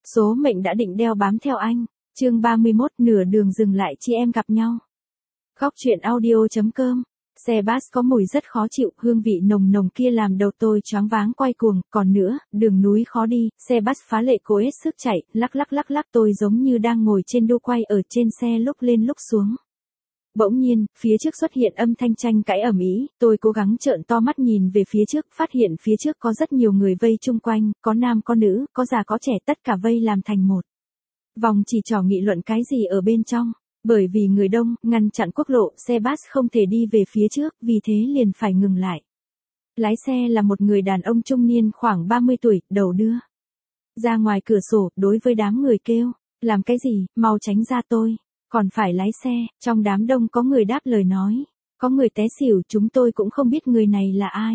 Số mệnh đã định đeo bám theo anh. Chương 31, nửa đường dừng lại chị em gặp nhau. Góc truyện audio.com. Xe bus có mùi rất khó chịu, hương vị nồng nồng kia làm đầu tôi choáng váng quay cuồng, còn nữa, đường núi khó đi, xe bus phá lệ cố hết sức chạy, lắc lắc tôi giống như đang ngồi trên đu quay ở trên xe lúc lên lúc xuống. Bỗng nhiên, phía trước xuất hiện âm thanh tranh cãi ầm ĩ, tôi cố gắng trợn to mắt nhìn về phía trước, phát hiện phía trước có rất nhiều người vây chung quanh, có nam có nữ, có già có trẻ, tất cả vây làm thành một vòng chỉ trò nghị luận cái gì ở bên trong. Bởi vì người đông, ngăn chặn quốc lộ, xe bus không thể đi về phía trước, vì thế liền phải ngừng lại. Lái xe là một người đàn ông trung niên khoảng 30 tuổi, đầu đưa ra ngoài cửa sổ, đối với đám người kêu, làm cái gì, mau tránh ra tôi, còn phải lái xe. Trong đám đông có người đáp lời nói, có người té xỉu, chúng tôi cũng không biết người này là ai.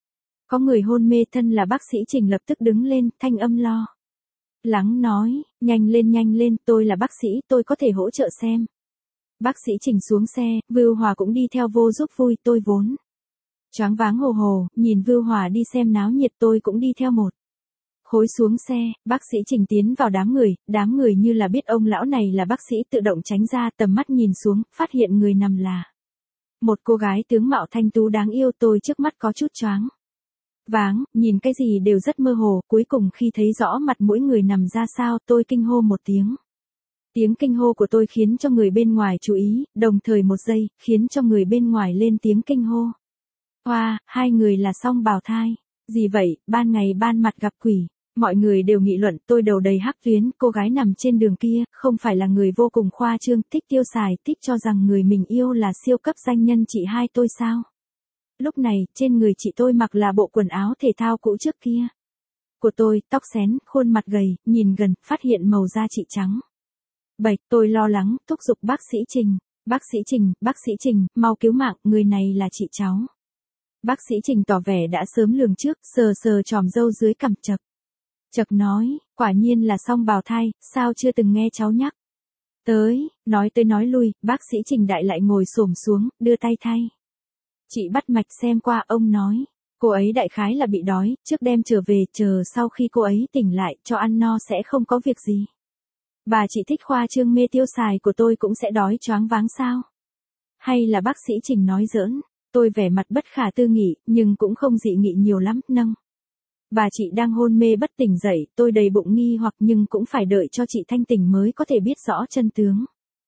Có người hôn mê, thân là bác sĩ Trình lập tức đứng lên, thanh âm lo lắng nói, nhanh lên, tôi là bác sĩ, tôi có thể hỗ trợ xem. Bác sĩ Trình xuống xe, Vưu Hòa cũng đi theo vô giúp vui, tôi vốn choáng váng hồ, nhìn Vưu Hòa đi xem náo nhiệt, tôi cũng đi theo một khối xuống xe. Bác sĩ Trình tiến vào đám người như là biết ông lão này là bác sĩ tự động tránh ra, tầm mắt nhìn xuống, phát hiện người nằm là một cô gái tướng mạo thanh tú đáng yêu. Tôi trước mắt có chút choáng váng, nhìn cái gì đều rất mơ hồ, cuối cùng khi thấy rõ mặt mỗi người nằm ra sao, tôi kinh hô một tiếng. Tiếng kinh hô của tôi khiến cho người bên ngoài chú ý, đồng thời một giây, khiến cho người bên ngoài lên tiếng kinh hô. Hoa, hai người là song bào thai. Gì vậy, ban ngày ban mặt gặp quỷ. Mọi người đều nghị luận, tôi đầu đầy hắc tuyến, cô gái nằm trên đường kia, không phải là người vô cùng khoa trương, thích tiêu xài, thích cho rằng người mình yêu là siêu cấp danh nhân chị hai tôi sao? Lúc này, trên người chị tôi mặc là bộ quần áo thể thao cũ trước kia của tôi, tóc xén, khuôn mặt gầy, nhìn gần, phát hiện màu da chị trắng bệch. Tôi lo lắng, thúc giục bác sĩ Trình, mau cứu mạng, người này là chị cháu. Bác sĩ Trình tỏ vẻ đã sớm lường trước, sờ chòm râu dưới cằm chật nói, quả nhiên là song bào thai, sao chưa từng nghe cháu nhắc tới. Nói tới nói lui, bác sĩ Trình đại lại ngồi xổm xuống, đưa tay thay chị bắt mạch xem qua. Ông nói, cô ấy đại khái là bị đói, trước đem trở về, chờ sau khi cô ấy tỉnh lại, cho ăn no sẽ không có việc gì. Bà chị thích khoa trương mê tiêu xài của tôi cũng sẽ đói choáng váng sao? Hay là bác sĩ Trình nói giỡn? Tôi vẻ mặt bất khả tư nghị, nhưng cũng không dị nghị nhiều lắm, nâng. Bà chị đang hôn mê bất tỉnh dậy, tôi đầy bụng nghi hoặc nhưng cũng phải đợi cho chị thanh tỉnh mới có thể biết rõ chân tướng.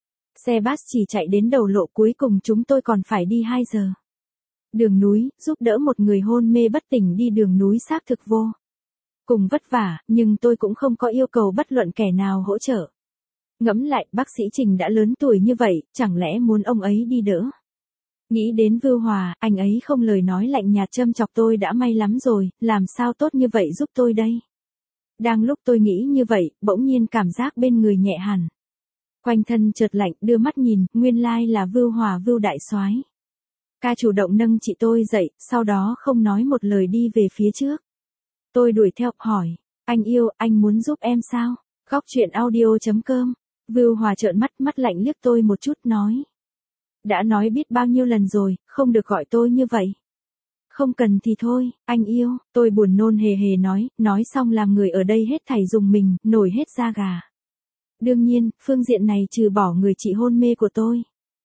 Xe bus chỉ chạy đến đầu lộ, cuối cùng chúng tôi còn phải đi 2 giờ. Đường núi, giúp đỡ một người hôn mê bất tỉnh đi đường núi xác thực vô cùng vất vả, nhưng tôi cũng không có yêu cầu bất luận kẻ nào hỗ trợ. Ngẫm lại, bác sĩ Trình đã lớn tuổi như vậy, chẳng lẽ muốn ông ấy đi đỡ? Nghĩ đến Vưu Hòa, anh ấy không lời nói lạnh nhạt châm chọc tôi đã may lắm rồi, làm sao tốt như vậy giúp tôi đây? Đang lúc tôi nghĩ như vậy, bỗng nhiên cảm giác bên người nhẹ hẳn. Quanh thân chợt lạnh, đưa mắt nhìn, nguyên lai là Vưu Hòa, Vưu đại soái. Ca chủ động nâng chị tôi dậy, sau đó không nói một lời đi về phía trước. Tôi đuổi theo, hỏi, anh yêu, anh muốn giúp em sao? Góc truyện audio.com. Vưu Hòa trợn mắt lạnh liếc tôi một chút, nói. Đã nói biết bao nhiêu lần rồi, không được gọi tôi như vậy. Không cần thì thôi, anh yêu, tôi buồn nôn hề nói xong làm người ở đây hết thảy dùng mình, nổi hết da gà. Đương nhiên, phương diện này trừ bỏ người chị hôn mê của tôi.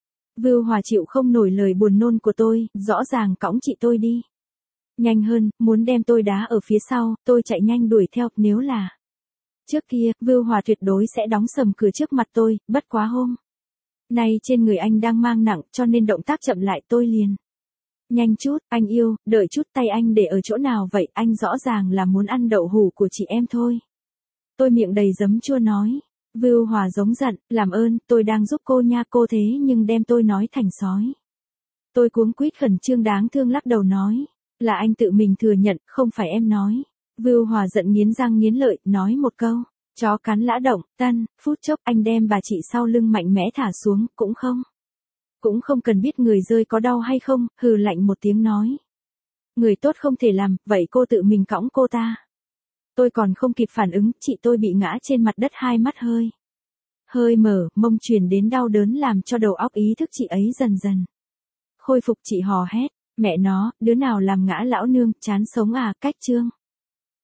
Vưu Hòa chịu không nổi lời buồn nôn của tôi, rõ ràng cõng chị tôi đi. Nhanh hơn, muốn đem tôi đá ở phía sau, tôi chạy nhanh đuổi theo, nếu là trước kia, Vưu Hòa tuyệt đối sẽ đóng sầm cửa trước mặt tôi, bất quá hôm nay trên người anh đang mang nặng, cho nên động tác chậm lại, tôi liền. Nhanh chút, anh yêu, đợi chút, tay anh để ở chỗ nào vậy, anh rõ ràng là muốn ăn đậu hũ của chị em thôi. Tôi miệng đầy giấm chua nói. Vưu Hòa giống giận, làm ơn, tôi đang giúp cô nha, cô thế nhưng đem tôi nói thành sói. Tôi cuống quýt khẩn trương đáng thương lắc đầu nói, là anh tự mình thừa nhận, không phải em nói. Vưu Hòa giận nghiến răng nghiến lợi, nói một câu, chó cắn lã động, phút chốc anh đem bà chị sau lưng mạnh mẽ thả xuống, cũng không cần biết người rơi có đau hay không, hừ lạnh một tiếng nói. Người tốt không thể làm, vậy cô tự mình cõng cô ta. Tôi còn không kịp phản ứng, chị tôi bị ngã trên mặt đất, hai mắt hơi mở, mông truyền đến đau đớn làm cho đầu óc ý thức chị ấy dần dần khôi phục. Chị hò hét, mẹ nó, đứa nào làm ngã lão nương, chán sống à, cách chương.